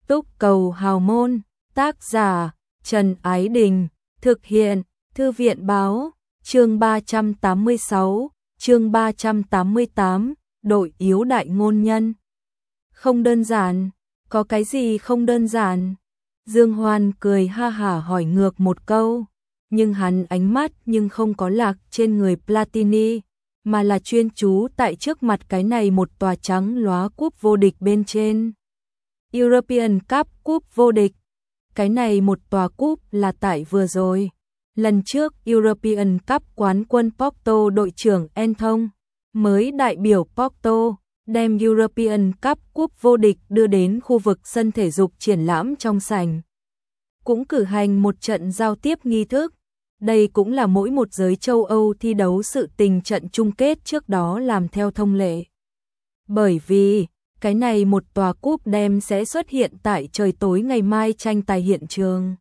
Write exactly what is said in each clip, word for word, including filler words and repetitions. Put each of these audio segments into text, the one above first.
Túc Cầu Hào Môn, tác giả Trần Ái Đình, thực hiện Thư viện Báo, chương ba trăm tám mươi sáu, chương ba trăm tám mươi tám, đội yếu đại ngôn nhân. Không đơn giản, có cái gì không đơn giản? Dương Hoan cười ha hả hỏi ngược một câu, nhưng hắn ánh mắt nhưng không có lạc trên người Platini, mà là chuyên chú tại trước mặt cái này một tòa trắng lóa cúp vô địch bên trên. European Cup cúp vô địch. Cái này một tòa cúp là tại vừa rồi. Lần trước European Cup quán quân Porto đội trưởng Enthong mới đại biểu Porto đem European Cup cúp vô địch đưa đến khu vực sân thể dục triển lãm trong sảnh. Cũng cử hành một trận giao tiếp nghi thức. Đây cũng là mỗi một giới châu Âu thi đấu sự tình trận chung kết trước đó làm theo thông lệ. Bởi vì, cái này một tòa cúp đem sẽ xuất hiện tại trời tối ngày mai tranh tài hiện trường.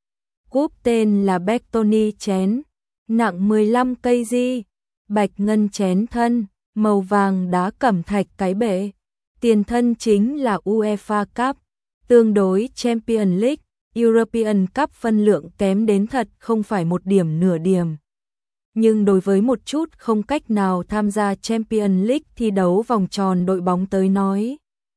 Cúp tên là Bertoni chén, nặng mười lăm cây gi, bạch ngân chén thân, màu vàng đá cẩm thạch cái bệ. Tiền thân chính là UEFA Cup, tương đối Champions League, European Cup phân lượng kém đến thật không phải một điểm nửa điểm. Nhưng đối với một chút không cách nào tham gia Champions League thi đấu vòng tròn đội bóng tới nói,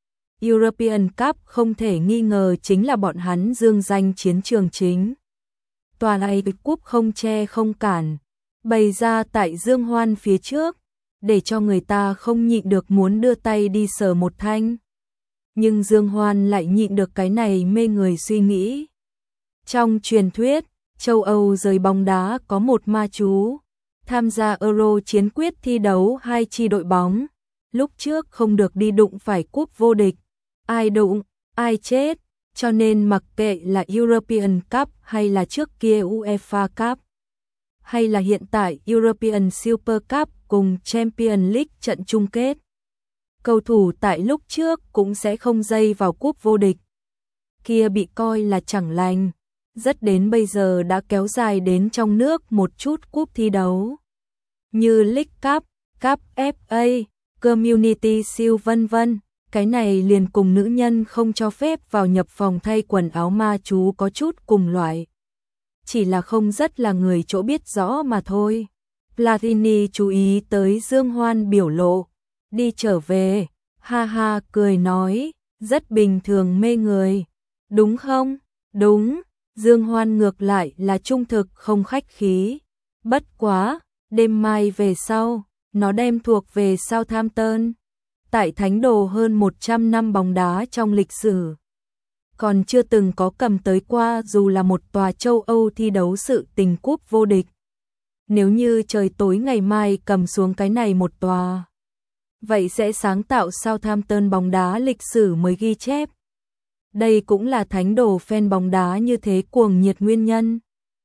European Cup không thể nghi ngờ chính là bọn hắn dương danh chiến trường chính. Toàn ai cúp không che không cản, bày ra tại Dương Hoan phía trước, để cho người ta không nhịn được muốn đưa tay đi sờ một thanh. Nhưng Dương Hoan lại nhịn được cái này mê người suy nghĩ. Trong truyền thuyết, châu Âu giới bóng đá có một ma chú, tham gia Euro chiến quyết thi đấu hai chi đội bóng, lúc trước không được đi đụng phải cúp vô địch, ai đụng, ai chết, cho nên mặc kệ là European Cup hay là trước kia UEFA Cup, hay là hiện tại European Super Cup cùng Champions League trận chung kết, cầu thủ tại lúc trước cũng sẽ không dây vào cúp vô địch. Kia bị coi là chẳng lành, rất đến bây giờ đã kéo dài đến trong nước một chút cúp thi đấu. Như League Cup, Cup ép a, Community Shield vân vân. Cái này liền cùng nữ nhân không cho phép vào nhập phòng thay quần áo ma chú có chút cùng loại. Chỉ là không rất là người chỗ biết rõ mà thôi. Platini chú ý tới Dương Hoan biểu lộ, đi trở về, ha ha cười nói, rất bình thường mê người. Đúng không? Đúng, Dương Hoan ngược lại là trung thực không khách khí. Bất quá, đêm mai về sau, nó đem thuộc về Southampton. Tại thánh đồ hơn một trăm năm bóng đá trong lịch sử, còn chưa từng có cầm tới qua dù là một tòa châu Âu thi đấu sự tình cúp vô địch. Nếu như trời tối ngày mai cầm xuống cái này một tòa, vậy sẽ sáng tạo Southampton bóng đá lịch sử mới ghi chép. Đây cũng là thánh đồ fan bóng đá như thế cuồng nhiệt nguyên nhân.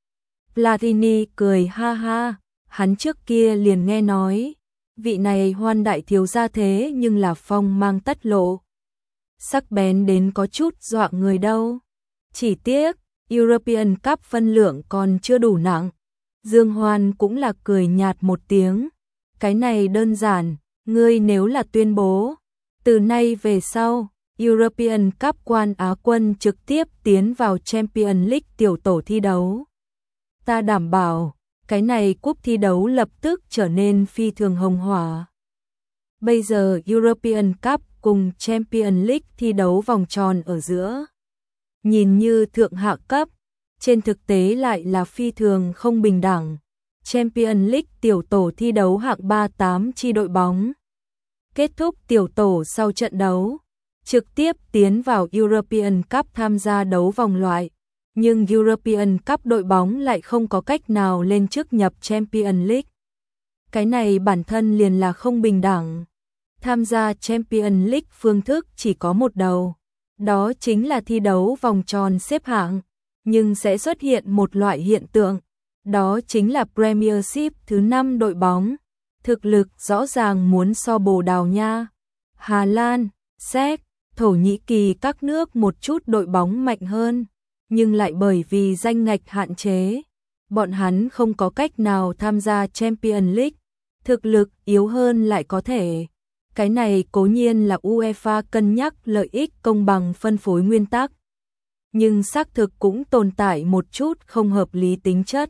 Platini cười ha ha, hắn trước kia liền nghe nói, vị này Hoan đại thiếu gia thế nhưng là phong mang tất lộ, sắc bén đến có chút dọa người đâu. Chỉ tiếc, European Cup phân lượng còn chưa đủ nặng. Dương Hoan cũng là cười nhạt một tiếng, cái này đơn giản, ngươi nếu là tuyên bố, từ nay về sau, European Cup quan Á quân trực tiếp tiến vào Champions League tiểu tổ thi đấu, ta đảm bảo, cái này cúp thi đấu lập tức trở nên phi thường hồng hỏa. Bây giờ European Cup cùng Champions League thi đấu vòng tròn ở giữa, nhìn như thượng hạ cấp, trên thực tế lại là phi thường không bình đẳng. Champions League tiểu tổ thi đấu hạng ba tám chi đội bóng. Kết thúc tiểu tổ sau trận đấu, trực tiếp tiến vào European Cup tham gia đấu vòng loại. Nhưng European Cup đội bóng lại không có cách nào lên chức nhập Champions League. Cái này bản thân liền là không bình đẳng. Tham gia Champions League phương thức chỉ có một đầu, đó chính là thi đấu vòng tròn xếp hạng, nhưng sẽ xuất hiện một loại hiện tượng, đó chính là Premiership thứ năm đội bóng, thực lực rõ ràng muốn so Bồ Đào Nha, Hà Lan, Séc, Thổ Nhĩ Kỳ các nước một chút đội bóng mạnh hơn, nhưng lại bởi vì danh ngạch hạn chế, bọn hắn không có cách nào tham gia Champions League, thực lực yếu hơn lại có thể Cái này cố nhiên là UEFA cân nhắc lợi ích công bằng phân phối nguyên tắc. Nhưng xác thực cũng tồn tại một chút không hợp lý tính chất.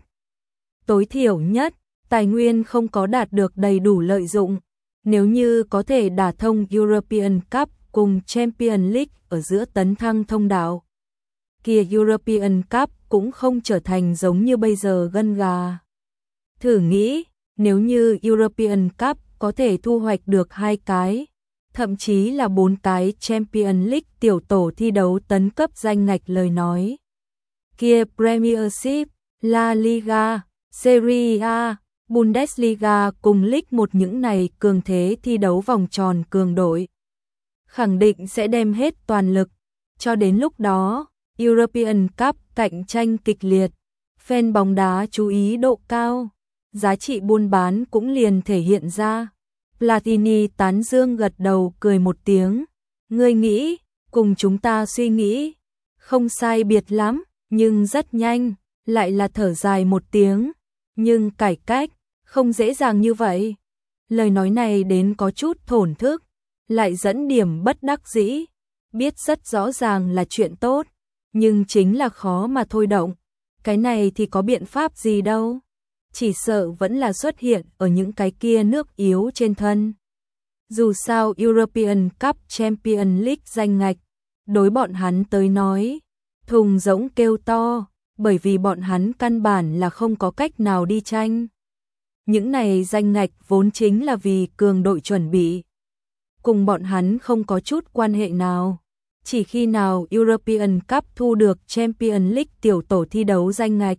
Tối thiểu nhất, tài nguyên không có đạt được đầy đủ lợi dụng. Nếu như có thể đả thông European Cup cùng Champions League ở giữa tấn thăng thông đạo, kia European Cup cũng không trở thành giống như bây giờ gân gà. Thử nghĩ, nếu như European Cup có thể thu hoạch được hai cái, thậm chí là bốn cái Champions League tiểu tổ thi đấu tấn cấp danh ngạch lời nói. Kia Premiership, La Liga, Serie A, Bundesliga cùng League một những này cường thế thi đấu vòng tròn cường đội. Khẳng định sẽ đem hết toàn lực, cho đến lúc đó, European Cup cạnh tranh kịch liệt, fan bóng đá chú ý độ cao, giá trị buôn bán cũng liền thể hiện ra. Platini tán dương gật đầu cười một tiếng, ngươi nghĩ, cùng chúng ta suy nghĩ, không sai biệt lắm, nhưng rất nhanh, lại là thở dài một tiếng, nhưng cải cách, không dễ dàng như vậy. Lời nói này đến có chút thổn thức, lại dẫn điểm bất đắc dĩ, biết rất rõ ràng là chuyện tốt, nhưng chính là khó mà thôi động, cái này thì có biện pháp gì đâu. Chỉ sợ vẫn là xuất hiện ở những cái kia nước yếu trên thân. Dù sao European Cup Champions League danh ngạch, đối bọn hắn tới nói, thùng rỗng kêu to, bởi vì bọn hắn căn bản là không có cách nào đi tranh. Những này danh ngạch vốn chính là vì cường đội chuẩn bị. Cùng bọn hắn không có chút quan hệ nào. Chỉ khi nào European Cup thu được Champions League tiểu tổ thi đấu danh ngạch,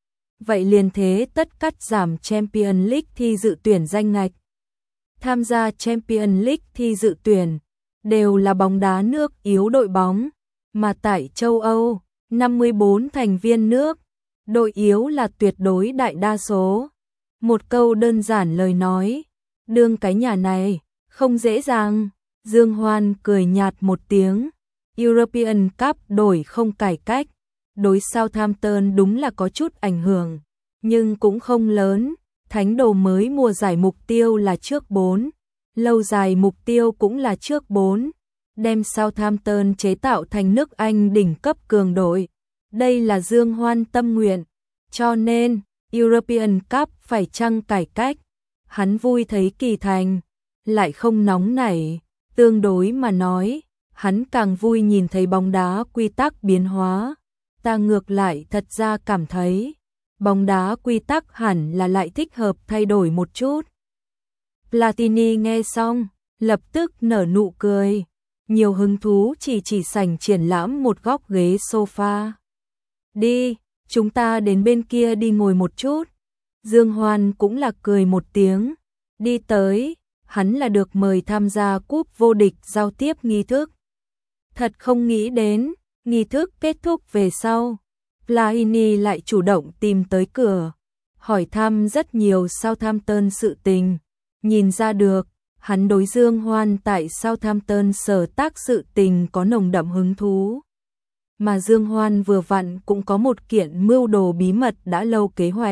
vậy liền thế tất cắt giảm Champions League thi dự tuyển danh ngạch. Tham gia Champions League thi dự tuyển đều là bóng đá nước yếu đội bóng, mà tại châu Âu, năm mươi bốn thành viên nước, đội yếu là tuyệt đối đại đa số. Một câu đơn giản lời nói, đương cái nhà này không dễ dàng. Dương Hoan cười nhạt một tiếng, European Cup đổi không cải cách, đối Southampton đúng là có chút ảnh hưởng, nhưng cũng không lớn. Thánh đồ mới mùa giải mục tiêu là trước bốn, lâu dài mục tiêu cũng là trước bốn, đem Southampton chế tạo thành nước Anh đỉnh cấp cường đội. Đây là Dương Hoan tâm nguyện, cho nên European Cup phải chăng cải cách, hắn vui thấy kỳ thành, lại không nóng nảy. Tương đối mà nói, hắn càng vui nhìn thấy bóng đá quy tắc biến hóa. Ta ngược lại thật ra cảm thấy, bóng đá quy tắc hẳn là lại thích hợp thay đổi một chút. Platini nghe xong, lập tức nở nụ cười, nhiều hứng thú chỉ chỉ sảnh triển lãm một góc ghế sofa. Đi, chúng ta đến bên kia đi ngồi một chút. Dương Hoan cũng là cười một tiếng, đi tới, hắn là được mời tham gia cúp vô địch giao tiếp nghi thức. Thật không nghĩ đến, nghi thức kết thúc về sau, Platini lại chủ động tìm tới cửa, hỏi thăm rất nhiều Southampton sự tình. Nhìn ra được, hắn đối Dương Hoan tại Southampton sở tác sự tình có nồng đậm hứng thú. Mà Dương Hoan vừa vặn cũng có một kiện mưu đồ bí mật đã lâu kế hoạch.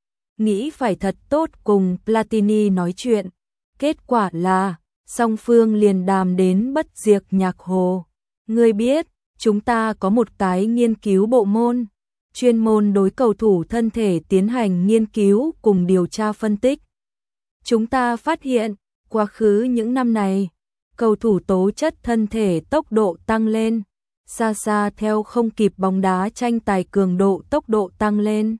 Nghĩ phải thật tốt cùng Platini nói chuyện. Kết quả là, song phương liền đàm đến bất diệt nhạc hồ. Ngươi biết, chúng ta có một cái nghiên cứu bộ môn, chuyên môn đối cầu thủ thân thể tiến hành nghiên cứu cùng điều tra phân tích. Chúng ta phát hiện, quá khứ những năm này, cầu thủ tố chất thân thể tốc độ tăng lên, xa xa theo không kịp bóng đá tranh tài cường độ tốc độ tăng lên.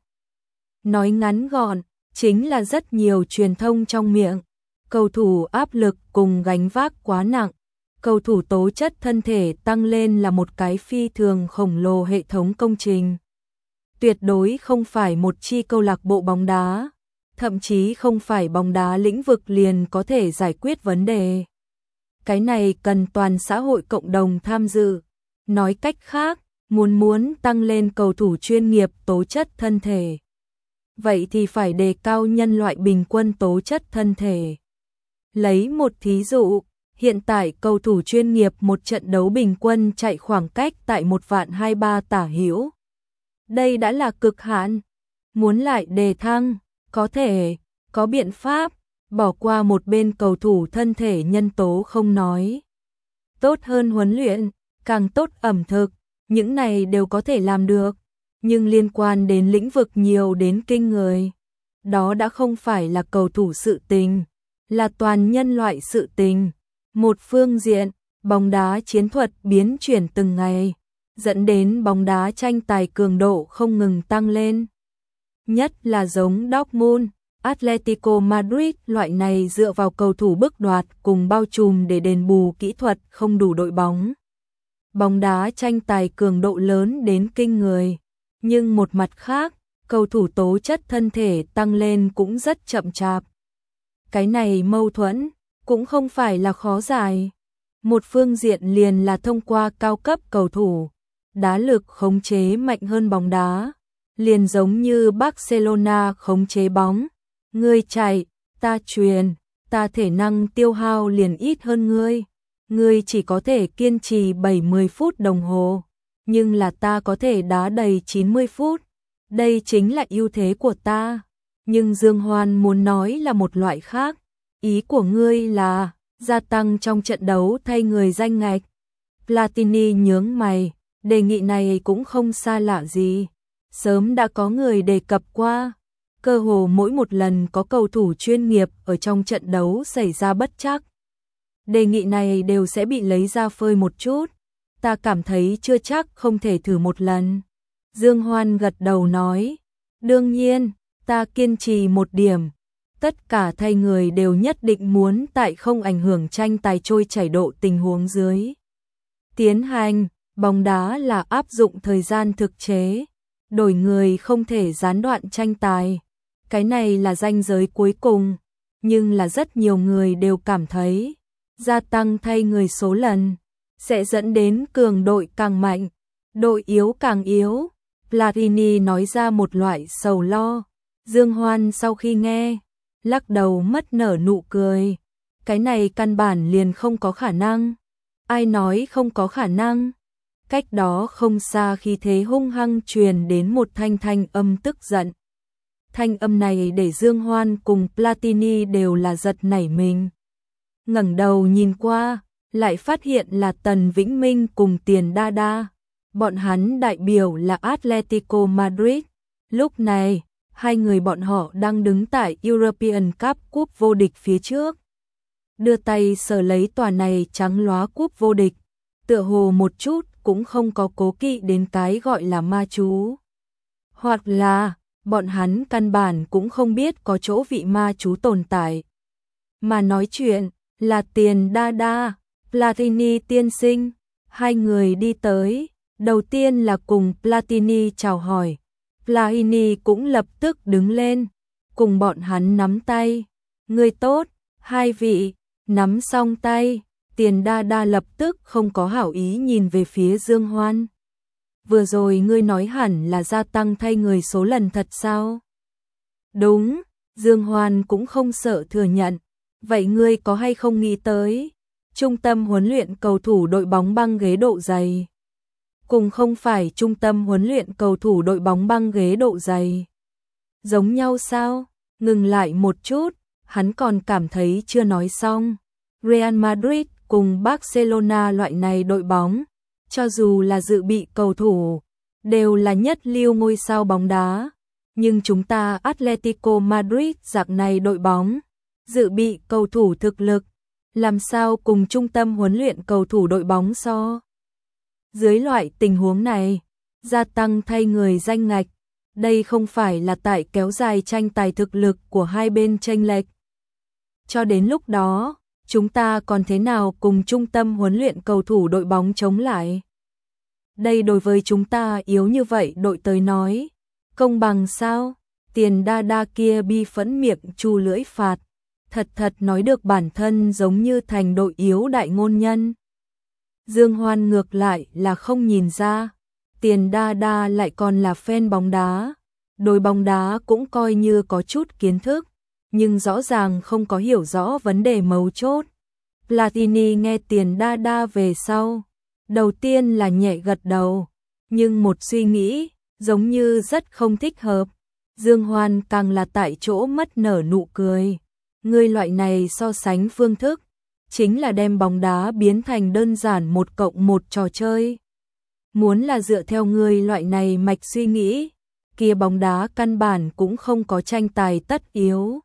Nói ngắn gọn, chính là rất nhiều truyền thông trong miệng, cầu thủ áp lực cùng gánh vác quá nặng, cầu thủ tố chất thân thể tăng lên là một cái phi thường khổng lồ hệ thống công trình. Tuyệt đối không phải một chi câu lạc bộ bóng đá, thậm chí không phải bóng đá lĩnh vực liền có thể giải quyết vấn đề. Cái này cần toàn xã hội cộng đồng tham dự. Nói cách khác, muốn muốn tăng lên cầu thủ chuyên nghiệp tố chất thân thể, vậy thì phải đề cao nhân loại bình quân tố chất thân thể. Lấy một thí dụ, hiện tại cầu thủ chuyên nghiệp một trận đấu bình quân chạy khoảng cách tại một vạn hai ba tả hữu. Đây đã là cực hạn. Muốn lại đề thăng, có thể, có biện pháp, bỏ qua một bên cầu thủ thân thể nhân tố không nói. Tốt hơn huấn luyện, càng tốt ẩm thực, những này đều có thể làm được, nhưng liên quan đến lĩnh vực nhiều đến kinh người. Đó đã không phải là cầu thủ sự tình, là toàn nhân loại sự tình. Một phương diện, bóng đá chiến thuật biến chuyển từng ngày, dẫn đến bóng đá tranh tài cường độ không ngừng tăng lên. Nhất là giống Dortmund, Atletico Madrid loại này dựa vào cầu thủ bức đoạt cùng bao trùm để đền bù kỹ thuật không đủ đội bóng. Bóng đá tranh tài cường độ lớn đến kinh người, nhưng một mặt khác, cầu thủ tố chất thân thể tăng lên cũng rất chậm chạp. Cái này mâu thuẫn, cũng không phải là khó giải. Một phương diện liền là thông qua cao cấp cầu thủ, đá lực khống chế mạnh hơn bóng đá, liền giống như Barcelona khống chế bóng. Ngươi chạy, ta chuyền, ta thể năng tiêu hao liền ít hơn ngươi. Ngươi chỉ có thể kiên trì bảy mươi phút đồng hồ, nhưng là ta có thể đá đầy chín mươi phút. Đây chính là ưu thế của ta. Nhưng Dương Hoan muốn nói là một loại khác. Ý của ngươi là gia tăng trong trận đấu thay người danh ngạch. Platini nhướng mày, đề nghị này cũng không xa lạ gì. Sớm đã có người đề cập qua. Cơ hồ mỗi một lần có cầu thủ chuyên nghiệp ở trong trận đấu xảy ra bất trắc, đề nghị này đều sẽ bị lấy ra phơi một chút. Ta cảm thấy chưa chắc không thể thử một lần. Dương Hoan gật đầu nói, đương nhiên, ta kiên trì một điểm. Tất cả thay người đều nhất định muốn tại không ảnh hưởng tranh tài trôi chảy độ tình huống dưới tiến hành. Bóng đá là áp dụng thời gian thực chế, đổi người không thể gián đoạn tranh tài. Cái này là ranh giới cuối cùng, nhưng là rất nhiều người đều cảm thấy gia tăng thay người số lần sẽ dẫn đến cường đội càng mạnh, đội yếu càng yếu. Platini nói ra một loại sầu lo. Dương Hoan sau khi nghe, lắc đầu mất nở nụ cười. Cái này căn bản liền không có khả năng. Ai nói không có khả năng? Cách đó không xa khi thế hung hăng truyền đến một thanh thanh âm tức giận. Thanh âm này để Dương Hoan cùng Platini đều là giật nảy mình. Ngẩng đầu nhìn qua, lại phát hiện là Tần Vĩnh Minh cùng Tiền Đa Đa. Bọn hắn đại biểu là Atletico Madrid. Lúc này, hai người bọn họ đang đứng tại European Cup cúp vô địch phía trước. Đưa tay sờ lấy tòa này trắng lóa cúp vô địch, tựa hồ một chút cũng không có cố kỵ đến cái gọi là ma chú. Hoặc là, bọn hắn căn bản cũng không biết có chỗ vị ma chú tồn tại. Mà nói chuyện là Tiền Đa Đa, Platini tiên sinh. Hai người đi tới, đầu tiên là cùng Platini chào hỏi. Platini cũng lập tức đứng lên, cùng bọn hắn nắm tay. Người tốt, hai vị, nắm xong tay, Tiền Đa Đa lập tức không có hảo ý nhìn về phía Dương Hoan. Vừa rồi ngươi nói hẳn là gia tăng thay người số lần thật sao? Đúng, Dương Hoan cũng không sợ thừa nhận. Vậy ngươi có hay không nghĩ tới trung tâm huấn luyện cầu thủ đội bóng băng ghế độ dày? Cùng không phải trung tâm huấn luyện cầu thủ đội bóng băng ghế độ dày. Giống nhau sao? Ngừng lại một chút, hắn còn cảm thấy chưa nói xong. Real Madrid cùng Barcelona loại này đội bóng, cho dù là dự bị cầu thủ, đều là nhất lưu ngôi sao bóng đá. Nhưng chúng ta Atletico Madrid dạng này đội bóng, dự bị cầu thủ thực lực, làm sao cùng trung tâm huấn luyện cầu thủ đội bóng so? Dưới loại tình huống này, gia tăng thay người danh ngạch, đây không phải là tại kéo dài tranh tài thực lực của hai bên chênh lệch. Cho đến lúc đó, chúng ta còn thế nào cùng trung tâm huấn luyện cầu thủ đội bóng chống lại? Đây đối với chúng ta yếu như vậy đội tới nói, công bằng sao? Tiền Đa Đa kia bi phẫn miệng chu lưỡi phạt, thật thật nói được bản thân giống như thành đội yếu đại ngôn nhân. Dương Hoan ngược lại là không nhìn ra, Tiền Đa Đa lại còn là fan bóng đá, đối bóng đá cũng coi như có chút kiến thức, nhưng rõ ràng không có hiểu rõ vấn đề mấu chốt. Platini nghe Tiền Đa Đa về sau, đầu tiên là nhẹ gật đầu, nhưng một suy nghĩ, giống như rất không thích hợp. Dương Hoan càng là tại chỗ mất nở nụ cười. Ngươi loại này so sánh phương thức, chính là đem bóng đá biến thành đơn giản một cộng một trò chơi. Muốn là dựa theo ngươi loại này mạch suy nghĩ, kia bóng đá căn bản cũng không có tranh tài tất yếu.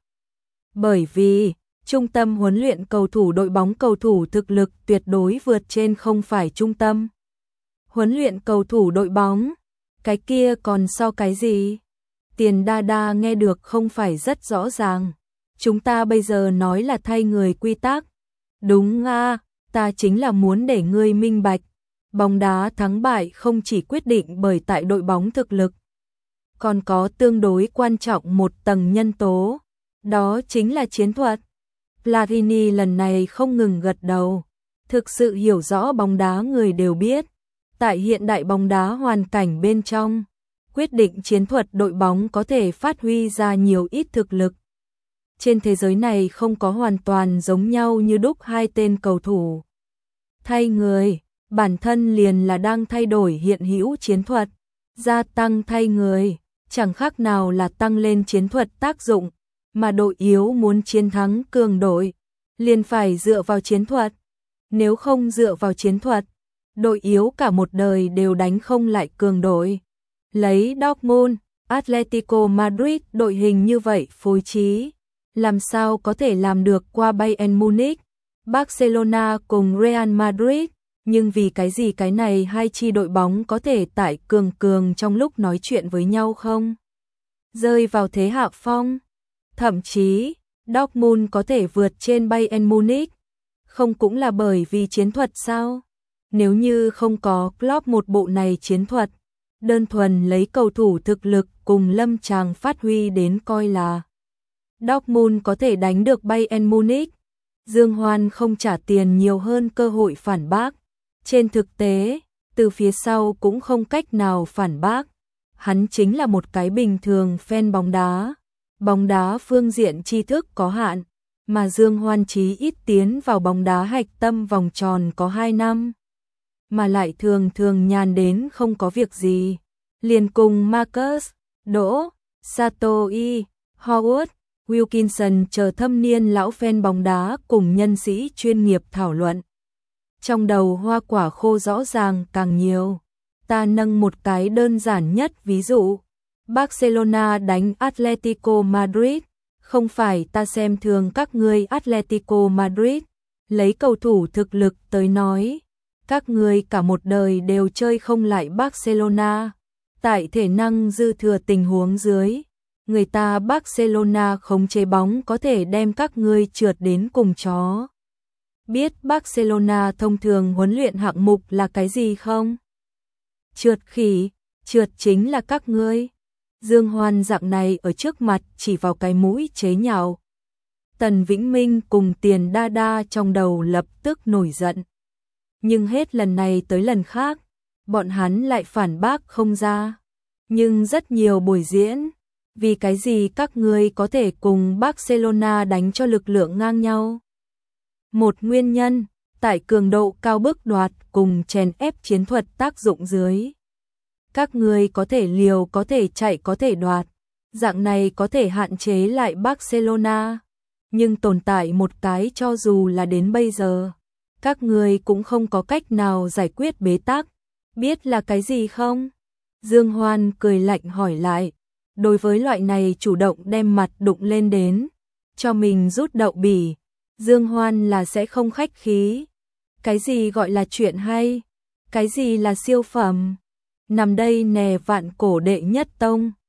Bởi vì, trung tâm huấn luyện cầu thủ đội bóng cầu thủ thực lực tuyệt đối vượt trên không phải trung tâm huấn luyện cầu thủ đội bóng, cái kia còn so cái gì? Tiền đa đa nghe được không phải rất rõ ràng. Chúng ta bây giờ nói là thay người quy tắc. Đúng a, ta chính là muốn để ngươi minh bạch. Bóng đá thắng bại không chỉ quyết định bởi tại đội bóng thực lực, còn có tương đối quan trọng một tầng nhân tố, đó chính là chiến thuật. Platini lần này không ngừng gật đầu, thực sự hiểu rõ bóng đá người đều biết. Tại hiện đại bóng đá hoàn cảnh bên trong, quyết định chiến thuật đội bóng có thể phát huy ra nhiều ít thực lực. Trên thế giới này không có hoàn toàn giống nhau như đúc hai tên cầu thủ. Thay người, bản thân liền là đang thay đổi hiện hữu chiến thuật, gia tăng thay người, chẳng khác nào là tăng lên chiến thuật tác dụng, mà đội yếu muốn chiến thắng cường đội, liền phải dựa vào chiến thuật. Nếu không dựa vào chiến thuật, đội yếu cả một đời đều đánh không lại cường đội. Lấy Dortmund, Atletico Madrid đội hình như vậy phối trí, làm sao có thể làm được qua Bayern Munich, Barcelona cùng Real Madrid, nhưng vì cái gì cái này hai chi đội bóng có thể tại cường cường trong lúc nói chuyện với nhau không? Rơi vào thế hạ phong, thậm chí Dortmund có thể vượt trên Bayern Munich, không cũng là bởi vì chiến thuật sao? Nếu như không có Klopp một bộ này chiến thuật, đơn thuần lấy cầu thủ thực lực cùng lâm tràng phát huy đến coi là Dortmund có thể đánh được Bayern Munich. Dương Hoan không trả tiền nhiều hơn cơ hội phản bác. Trên thực tế, từ phía sau cũng không cách nào phản bác. Hắn chính là một cái bình thường fan bóng đá. Bóng đá phương diện tri thức có hạn, mà Dương Hoan chí ít tiến vào bóng đá hạch tâm vòng tròn có hai năm. Mà lại thường thường nhàn đến không có việc gì. Liền cùng Marcus, Đỗ, Satoi, Howard, Wilkinson chờ thâm niên lão fan bóng đá cùng nhân sĩ chuyên nghiệp thảo luận. Trong đầu hoa quả khô rõ ràng càng nhiều. Ta nâng một cái đơn giản nhất ví dụ. Barcelona đánh Atletico Madrid. Không phải ta xem thường các ngươi Atletico Madrid. Lấy cầu thủ thực lực tới nói. Các ngươi cả một đời đều chơi không lại Barcelona. Tại thể năng dư thừa tình huống dưới, người ta Barcelona khống chế bóng có thể đem các ngươi trượt đến cùng chó. Biết Barcelona thông thường huấn luyện hạng mục là cái gì không? Trượt khỉ, trượt chính là các ngươi. Dương Hoan dạng này ở trước mặt chỉ vào cái mũi chế nhạo. Tần Vĩnh Minh cùng Tiền Đa Đa trong đầu lập tức nổi giận. Nhưng hết lần này tới lần khác, bọn hắn lại phản bác không ra. Nhưng rất nhiều buổi diễn, vì cái gì các ngươi có thể cùng Barcelona đánh cho lực lượng ngang nhau? Một nguyên nhân, tại cường độ cao bức đoạt cùng chèn ép chiến thuật tác dụng dưới. Các ngươi có thể liều, có thể chạy, có thể đoạt. Dạng này có thể hạn chế lại Barcelona. Nhưng tồn tại một cái cho dù là đến bây giờ, các ngươi cũng không có cách nào giải quyết bế tắc. Biết là cái gì không? Dương Hoan cười lạnh hỏi lại. Đối với loại này chủ động đem mặt đụng lên đến, cho mình rút đậu bỉ, Dương Hoan là sẽ không khách khí. Cái gì gọi là chuyện hay? Cái gì là siêu phẩm? Nằm đây nè vạn cổ đệ nhất tông.